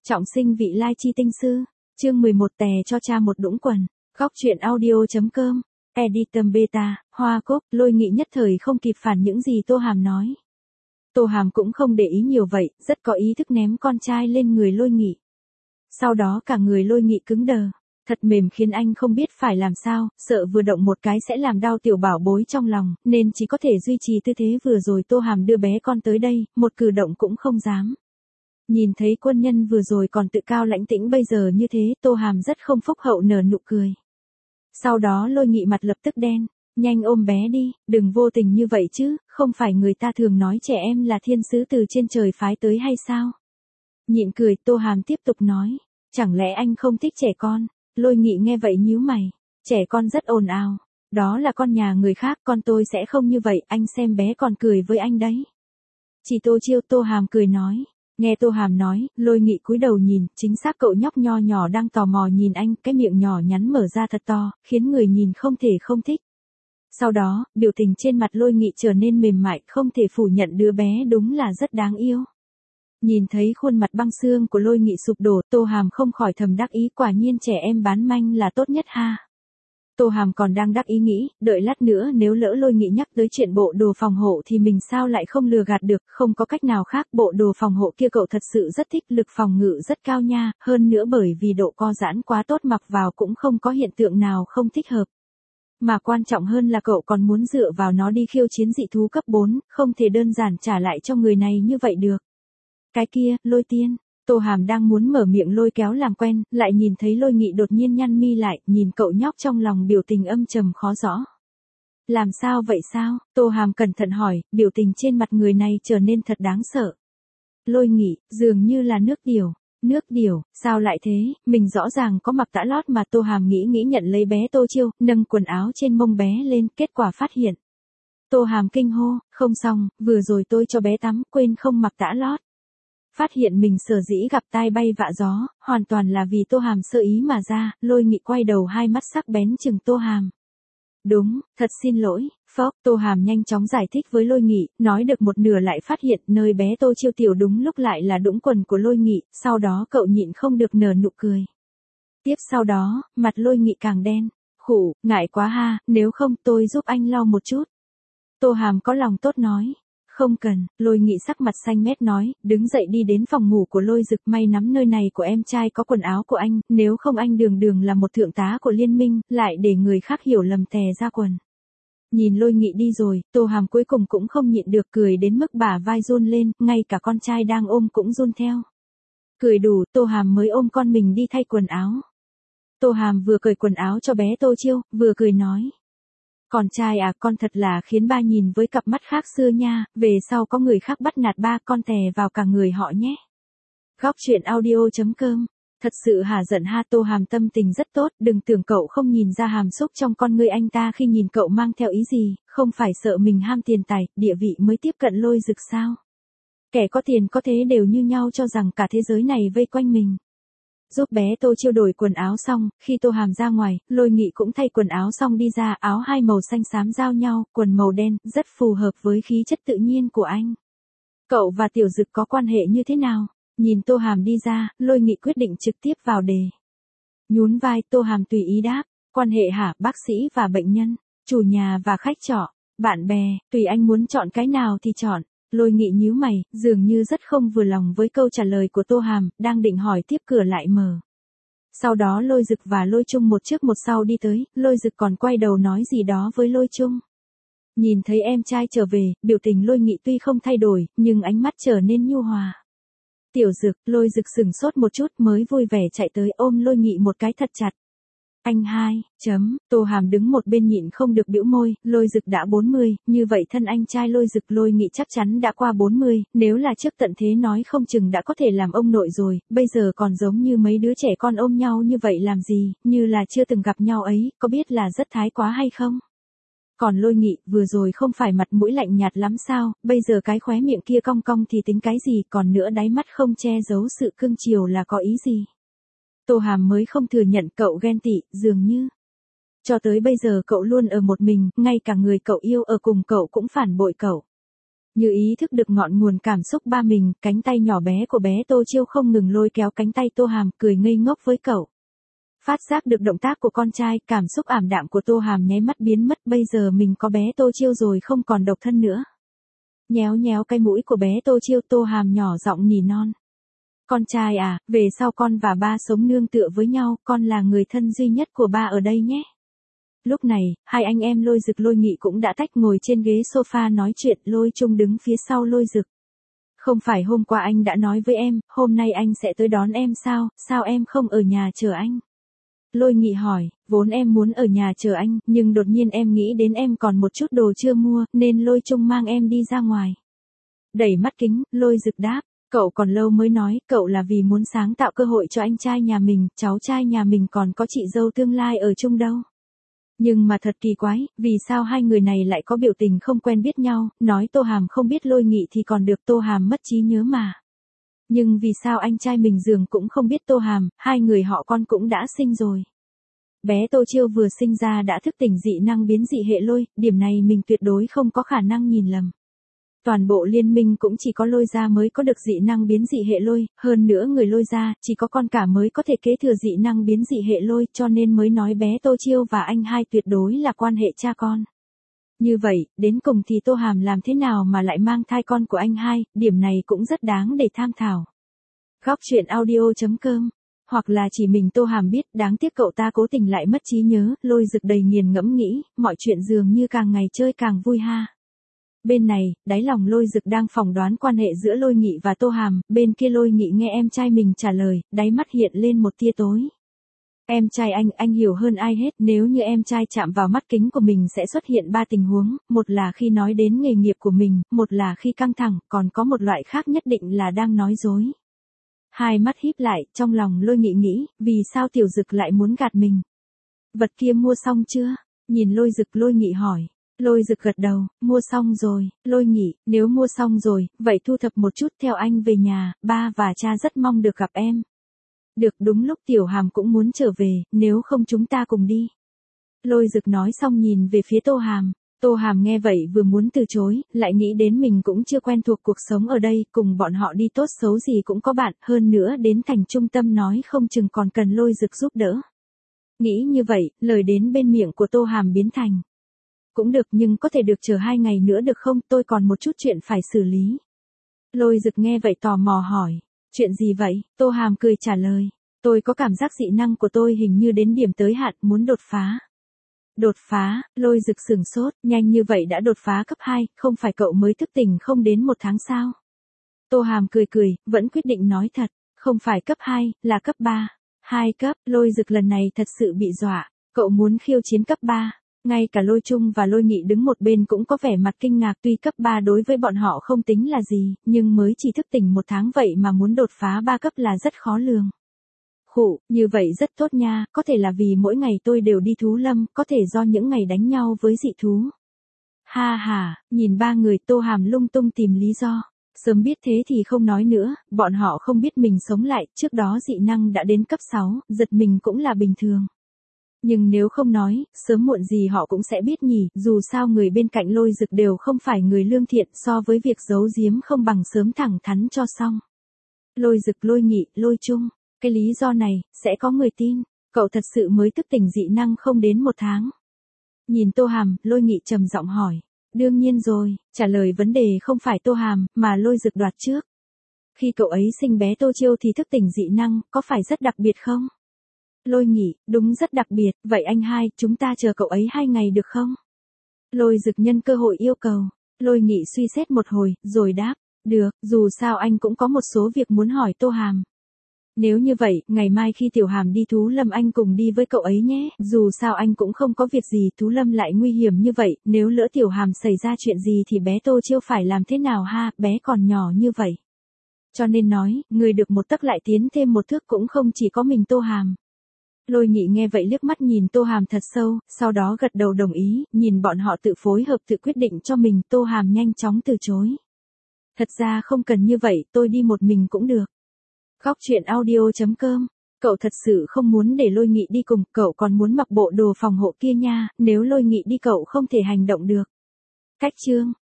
Trọng sinh vị lai chi tinh sư, chương 11 tè cho cha một đũng quần, góc truyện audio.com, editor beta, Hoa Cốc, Lôi Nghị nhất thời không kịp phản những gì Tô Hàm nói. Tô Hàm cũng không để ý nhiều vậy, rất có ý thức ném con trai lên người Lôi Nghị. Sau đó cả người Lôi Nghị cứng đờ, thật mềm khiến anh không biết phải làm sao, sợ vừa động một cái sẽ làm đau tiểu bảo bối trong lòng, nên chỉ có thể duy trì tư thế vừa rồi Tô Hàm đưa bé con tới đây, một cử động cũng không dám. Nhìn thấy quân nhân vừa rồi còn tự cao lãnh tĩnh bây giờ như thế, Tô Hàm rất không phúc hậu nở nụ cười. Sau đó Lôi Nghị mặt lập tức đen, nhanh ôm bé đi, đừng vô tình như vậy chứ, không phải người ta thường nói trẻ em là thiên sứ từ trên trời phái tới hay sao? Nhịn cười, Tô Hàm tiếp tục nói, chẳng lẽ anh không thích trẻ con? Lôi Nghị nghe vậy nhíu mày, trẻ con rất ồn ào, đó là con nhà người khác, con tôi sẽ không như vậy, anh xem bé còn cười với anh đấy. Chị Tô Chiêu, Tô Hàm cười nói. Nghe Tô Hàm nói, Lôi Nghị cúi đầu nhìn, chính xác cậu nhóc nho nhỏ đang tò mò nhìn anh, cái miệng nhỏ nhắn mở ra thật to, khiến người nhìn không thể không thích. Sau đó, biểu tình trên mặt Lôi Nghị trở nên mềm mại, không thể phủ nhận đứa bé đúng là rất đáng yêu. Nhìn thấy khuôn mặt băng xương của Lôi Nghị sụp đổ, Tô Hàm không khỏi thầm đắc ý, quả nhiên trẻ em bán manh là tốt nhất ha. Tô Hàm còn đang đắc ý nghĩ, đợi lát nữa nếu lỡ Lôi Nghị nhắc tới chuyện bộ đồ phòng hộ thì mình sao lại không lừa gạt được, không có cách nào khác, bộ đồ phòng hộ kia cậu thật sự rất thích, lực phòng ngự rất cao nha, hơn nữa bởi vì độ co giãn quá tốt mặc vào cũng không có hiện tượng nào không thích hợp. Mà quan trọng hơn là cậu còn muốn dựa vào nó đi khiêu chiến dị thú cấp 4, không thể đơn giản trả lại cho người này như vậy được. Cái kia, Lôi Tiên. Tô Hàm đang muốn mở miệng lôi kéo làm quen, lại nhìn thấy Lôi Nghị đột nhiên nhăn mi lại, nhìn cậu nhóc trong lòng biểu tình âm trầm khó rõ. Làm sao vậy sao? Tô Hàm cẩn thận hỏi, biểu tình trên mặt người này trở nên thật đáng sợ. Lôi Nghị, dường như là nước điều. Nước điều, sao lại thế, mình rõ ràng có mặc tã lót mà. Tô Hàm nghĩ nhận lấy bé Tô Chiêu, nâng quần áo trên mông bé lên, kết quả phát hiện. Tô Hàm kinh hô, không xong, vừa rồi tôi cho bé tắm, quên không mặc tã lót. Phát hiện mình sở dĩ gặp tai bay vạ gió, hoàn toàn là vì Tô Hàm sơ ý mà ra, Lôi Nghị quay đầu hai mắt sắc bén chừng Tô Hàm. Đúng, thật xin lỗi, phốc, Tô Hàm nhanh chóng giải thích với Lôi Nghị, nói được một nửa lại phát hiện nơi bé Tô Chiêu tiểu đúng lúc lại là đũng quần của Lôi Nghị, sau đó cậu nhịn không được nở nụ cười. Tiếp sau đó, mặt Lôi Nghị càng đen, khụ, ngại quá ha, nếu không tôi giúp anh lau một chút. Tô Hàm có lòng tốt nói. Không cần, Lôi Nghị sắc mặt xanh mét nói, đứng dậy đi đến phòng ngủ của Lôi Dực, may nắm nơi này của em trai có quần áo của anh, nếu không anh đường là một thượng tá của liên minh, lại để người khác hiểu lầm tè ra quần. Nhìn Lôi Nghị đi rồi, Tô Hàm cuối cùng cũng không nhịn được cười đến mức bả vai run lên, ngay cả con trai đang ôm cũng run theo. Cười đủ, Tô Hàm mới ôm con mình đi thay quần áo. Tô Hàm vừa cởi quần áo cho bé Tô Chiêu, vừa cười nói. Con trai à, con thật là khiến ba nhìn với cặp mắt khác xưa nha, về sau có người khác bắt nạt ba con tè vào cả người họ nhé. Góc truyện audio.com, thật sự hả giận ha. Tô Hàm tâm tình rất tốt, đừng tưởng cậu không nhìn ra hàm xúc trong con ngươi anh ta khi nhìn cậu mang theo ý gì, không phải sợ mình ham tiền tài, địa vị mới tiếp cận Lôi Dực sao. Kẻ có tiền có thế đều như nhau cho rằng cả thế giới này vây quanh mình. Giúp bé Tô Chiêu đổi quần áo xong, khi Tô Hàm ra ngoài, Lôi Nghị cũng thay quần áo xong đi ra, áo hai màu xanh xám giao nhau, quần màu đen, rất phù hợp với khí chất tự nhiên của anh. Cậu và Tiểu Dực có quan hệ như thế nào? Nhìn Tô Hàm đi ra, Lôi Nghị quyết định trực tiếp vào đề. Nhún vai, Tô Hàm tùy ý đáp, quan hệ hả, bác sĩ và bệnh nhân, chủ nhà và khách trọ, bạn bè, tùy anh muốn chọn cái nào thì chọn. Lôi Nghị nhíu mày, dường như rất không vừa lòng với câu trả lời của Tô Hàm, đang định hỏi tiếp cửa lại mở. Sau đó Lôi Dực và Lôi Trung một trước một sau đi tới, Lôi Dực còn quay đầu nói gì đó với Lôi Trung. Nhìn thấy em trai trở về, biểu tình Lôi Nghị tuy không thay đổi, nhưng ánh mắt trở nên nhu hòa. Tiểu Dực, Lôi Dực sửng sốt một chút mới vui vẻ chạy tới ôm Lôi Nghị một cái thật chặt. Anh hai, Tô Hàm đứng một bên nhịn không được bĩu môi, Lôi Dực đã 40, như vậy thân anh trai Lôi Dực Lôi Nghị chắc chắn đã qua 40, nếu là trước tận thế nói không chừng đã có thể làm ông nội rồi, bây giờ còn giống như mấy đứa trẻ con ôm nhau như vậy làm gì, như là chưa từng gặp nhau ấy, có biết là rất thái quá hay không? Còn Lôi Nghị, vừa rồi không phải mặt mũi lạnh nhạt lắm sao, bây giờ cái khóe miệng kia cong cong thì tính cái gì, còn nữa đáy mắt không che giấu sự cưng chiều là có ý gì? Tô Hàm mới không thừa nhận cậu ghen tị, dường như. Cho tới bây giờ cậu luôn ở một mình, ngay cả người cậu yêu ở cùng cậu cũng phản bội cậu. Như ý thức được ngọn nguồn cảm xúc ba mình, cánh tay nhỏ bé của bé Tô Chiêu không ngừng lôi kéo cánh tay Tô Hàm, cười ngây ngốc với cậu. Phát giác được động tác của con trai, cảm xúc ảm đạm của Tô Hàm nháy mắt biến mất, bây giờ mình có bé Tô Chiêu rồi không còn độc thân nữa. Nhéo nhéo cái mũi của bé Tô Chiêu, Tô Hàm nhỏ giọng nỉ non. Con trai à, về sau con và ba sống nương tựa với nhau, con là người thân duy nhất của ba ở đây nhé. Lúc này, hai anh em Lôi Dực Lôi Nghị cũng đã tách ngồi trên ghế sofa nói chuyện, Lôi Trung đứng phía sau Lôi Dực. Không phải hôm qua anh đã nói với em, hôm nay anh sẽ tới đón em sao em không ở nhà chờ anh? Lôi Nghị hỏi, vốn em muốn ở nhà chờ anh, nhưng đột nhiên em nghĩ đến em còn một chút đồ chưa mua, nên Lôi Trung mang em đi ra ngoài. Đẩy mắt kính, Lôi Dực đáp, cậu còn lâu mới nói, cậu là vì muốn sáng tạo cơ hội cho anh trai nhà mình, cháu trai nhà mình còn có chị dâu tương lai ở chung đâu. Nhưng mà thật kỳ quái, vì sao hai người này lại có biểu tình không quen biết nhau, nói Tô Hàm không biết Lôi Nghị thì còn được, Tô Hàm mất trí nhớ mà. Nhưng vì sao anh trai mình dường cũng không biết Tô Hàm, hai người họ con cũng đã sinh rồi. Bé Tô Chiêu vừa sinh ra đã thức tỉnh dị năng biến dị hệ lôi, điểm này mình tuyệt đối không có khả năng nhìn lầm. Toàn bộ liên minh cũng chỉ có Lôi gia mới có được dị năng biến dị hệ lôi, hơn nữa người Lôi gia chỉ có con cả mới có thể kế thừa dị năng biến dị hệ lôi, cho nên mới nói bé Tô Chiêu và anh hai tuyệt đối là quan hệ cha con. Như vậy, đến cùng thì Tô Hàm làm thế nào mà lại mang thai con của anh hai, điểm này cũng rất đáng để tham thảo. Góc truyện audio.com. Hoặc là chỉ mình Tô Hàm biết, đáng tiếc cậu ta cố tình lại mất trí nhớ, Lôi Dực đầy nghiền ngẫm nghĩ, mọi chuyện dường như càng ngày chơi càng vui ha. Bên này, đáy lòng Lôi Dực đang phỏng đoán quan hệ giữa Lôi Nghị và Tô Hàm, bên kia Lôi Nghị nghe em trai mình trả lời, đáy mắt hiện lên một tia tối. Em trai anh hiểu hơn ai hết, nếu như em trai chạm vào mắt kính của mình sẽ xuất hiện ba tình huống, một là khi nói đến nghề nghiệp của mình, một là khi căng thẳng, còn có một loại khác nhất định là đang nói dối. Hai mắt híp lại, trong lòng Lôi Nghị nghĩ, vì sao Tiểu Dực lại muốn gạt mình? Vật kia mua xong chưa? Nhìn Lôi Dực, Lôi Nghị hỏi. Lôi Dực gật đầu, mua xong rồi. Lôi Nghị, nếu mua xong rồi, vậy thu thập một chút theo anh về nhà, ba và cha rất mong được gặp em. Được, đúng lúc Tiểu Hàm cũng muốn trở về, nếu không chúng ta cùng đi. Lôi Dực nói xong nhìn về phía Tô Hàm. Tô Hàm nghe vậy vừa muốn từ chối, lại nghĩ đến mình cũng chưa quen thuộc cuộc sống ở đây, cùng bọn họ đi tốt xấu gì cũng có bạn, hơn nữa đến thành trung tâm nói không chừng còn cần Lôi Dực giúp đỡ. Nghĩ như vậy, lời đến bên miệng của Tô Hàm biến thành. Cũng được, nhưng có thể được chờ 2 ngày nữa được không, tôi còn một chút chuyện phải xử lý. Lôi Dực nghe vậy tò mò hỏi, chuyện gì vậy? Tô Hàm cười trả lời, tôi có cảm giác dị năng của tôi hình như đến điểm tới hạn, muốn đột phá. Đột phá, Lôi Dực sửng sốt, nhanh như vậy đã đột phá cấp 2, không phải cậu mới thức tỉnh không đến 1 tháng sao? Tô Hàm cười, vẫn quyết định nói thật, không phải cấp 2, là cấp 3. 2 cấp, Lôi Dực lần này thật sự bị dọa, cậu muốn khiêu chiến cấp 3. Ngay cả Lôi Trung và Lôi Nghị đứng một bên cũng có vẻ mặt kinh ngạc, tuy cấp 3 đối với bọn họ không tính là gì, nhưng mới chỉ thức tỉnh 1 tháng vậy mà muốn đột phá 3 cấp là rất khó lường. Khụ, như vậy rất tốt nha, có thể là vì mỗi ngày tôi đều đi thú lâm, có thể do những ngày đánh nhau với dị thú. Ha ha, nhìn ba người Tô Hàm lung tung tìm lý do. Sớm biết thế thì không nói nữa, bọn họ không biết mình sống lại, trước đó dị năng đã đến cấp 6, giật mình cũng là bình thường. Nhưng nếu không nói, sớm muộn gì họ cũng sẽ biết nhỉ, dù sao người bên cạnh Lôi Dực đều không phải người lương thiện, so với việc giấu giếm không bằng sớm thẳng thắn cho xong. Lôi Dực, Lôi Nghị, Lôi Trung, cái lý do này, sẽ có người tin, cậu thật sự mới thức tỉnh dị năng không đến 1 tháng. Nhìn Tô Hàm, Lôi Nghị trầm giọng hỏi, đương nhiên rồi, trả lời vấn đề không phải Tô Hàm, mà Lôi Dực đoạt trước. Khi cậu ấy sinh bé Tô Chiêu thì thức tỉnh dị năng, có phải rất đặc biệt không? Lôi Nghị, đúng rất đặc biệt, vậy anh hai, chúng ta chờ cậu ấy 2 ngày được không? Lôi Dực nhân cơ hội yêu cầu. Lôi Nghị suy xét một hồi, rồi đáp, được, dù sao anh cũng có một số việc muốn hỏi Tô Hàm. Nếu như vậy, ngày mai khi Tiểu Hàm đi thú lâm anh cùng đi với cậu ấy nhé, dù sao anh cũng không có việc gì, thú lâm lại nguy hiểm như vậy, nếu lỡ Tiểu Hàm xảy ra chuyện gì thì bé Tô Chiêu phải làm thế nào ha, bé còn nhỏ như vậy. Cho nên nói, người được một tấc lại tiến thêm một thước cũng không chỉ có mình Tô Hàm. Lôi Nghị nghe vậy liếc mắt nhìn Tô Hàm thật sâu, sau đó gật đầu đồng ý, nhìn bọn họ tự phối hợp tự quyết định cho mình, Tô Hàm nhanh chóng từ chối. Thật ra không cần như vậy, tôi đi một mình cũng được. Góc truyện audio.com. Cậu thật sự không muốn để Lôi Nghị đi cùng, cậu còn muốn mặc bộ đồ phòng hộ kia nha, nếu Lôi Nghị đi cậu không thể hành động được. Cách chương.